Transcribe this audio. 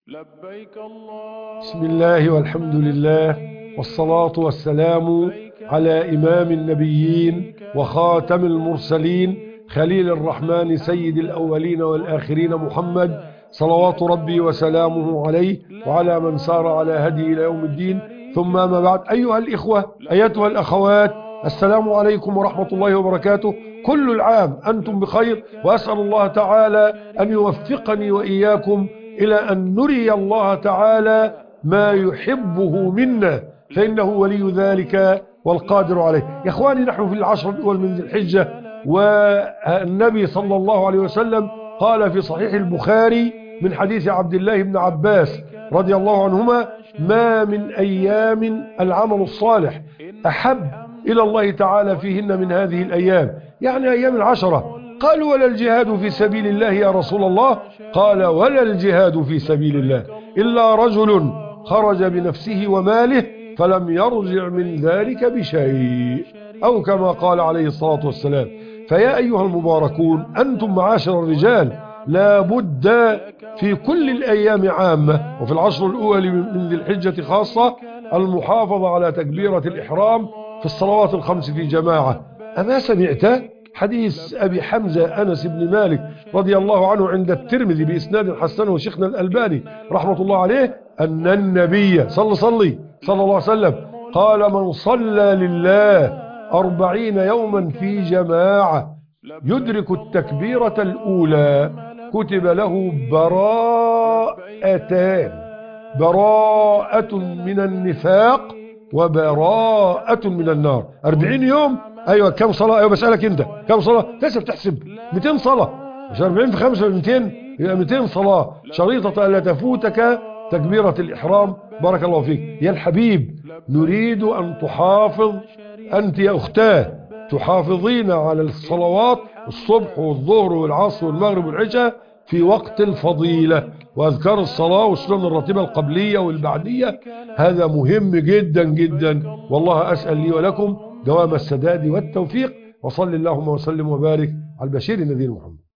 بسم الله والحمد لله والصلاة والسلام على إمام النبيين وخاتم المرسلين خليل الرحمن سيد الأولين والآخرين محمد صلوات ربي وسلامه عليه وعلى من سار على هدي إلى يوم الدين. ثم ما بعد، أيها الإخوة أيتها الأخوات، السلام عليكم ورحمة الله وبركاته. كل العام أنتم بخير، وأسأل الله تعالى أن يوفقني وإياكم إلى أن نري الله تعالى ما يحبه منا، فإنه ولي ذلك والقادر عليه. يا إخواني، نحن في العشر الأول من ذي الحجة، والنبي صلى الله عليه وسلم قال في صحيح البخاري من حديث عبد الله بن عباس رضي الله عنهما: ما من أيام العمل الصالح أحب إلى الله تعالى فيهن من هذه الأيام، يعني أيام العشرة. قالوا: ولا الجهاد في سبيل الله يا رسول الله؟ قال: ولا الجهاد في سبيل الله إلا رجل خرج بنفسه وماله فلم يرجع من ذلك بشيء، أو كما قال عليه الصلاة والسلام. فيا أيها المباركون، أنتم معاشر الرجال لا بد في كل الأيام عامة، وفي العشر الأول من ذي الحجة خاصة، المحافظة على تكبيرة الإحرام في الصلوات الخمس في جماعة. أما سمعت حديث أبي حمزة أنس بن مالك رضي الله عنه عند الترمذي بإسناد حسنه شيخنا الألباني رحمة الله عليه، أن النبي صلى الله عليه وسلم قال: من صلى لله 40 يوما في جماعة يدرك التكبيرة الأولى كتب له براءتان: براءة من النفاق وبراءة من النار. 40 يوم، أيوة كم صلاة؟ أيوة بسألك أنت كم صلاة؟ لسه بتحسب 200 صلاة، مش 40 في 5 200، يبقى 200 صلاة شريطة ألا تفوتك تكبيرة الإحرام. بارك الله فيك يا الحبيب. نريد أن تحافظ أنت يا أختاه، تحافظين على الصلوات الصبح والظهر والعصر والمغرب والعشاء في وقت الفضيلة، وأذكار الصلاة والسنن الراتبة القبلية والبعدية. هذا مهم جدا جدا، والله أسأل لي ولكم دوام السداد والتوفيق. وصل اللهم وسلم وبارك على البشير النذير محمد.